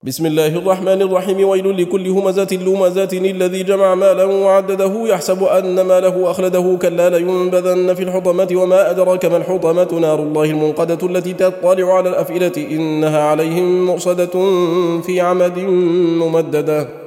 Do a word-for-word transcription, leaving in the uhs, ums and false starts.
بسم الله الرحمن الرحيم. ويل لكل همزة لمزة الذي جمع مالا وعدده يحسب أن ماله أخلده كلا لينبذن في الحطمة وما أدراك ما الحطمة نار الله الموقدة التي تطلع على الأفئدة إنها عليهم مؤصدة في عمد ممددة.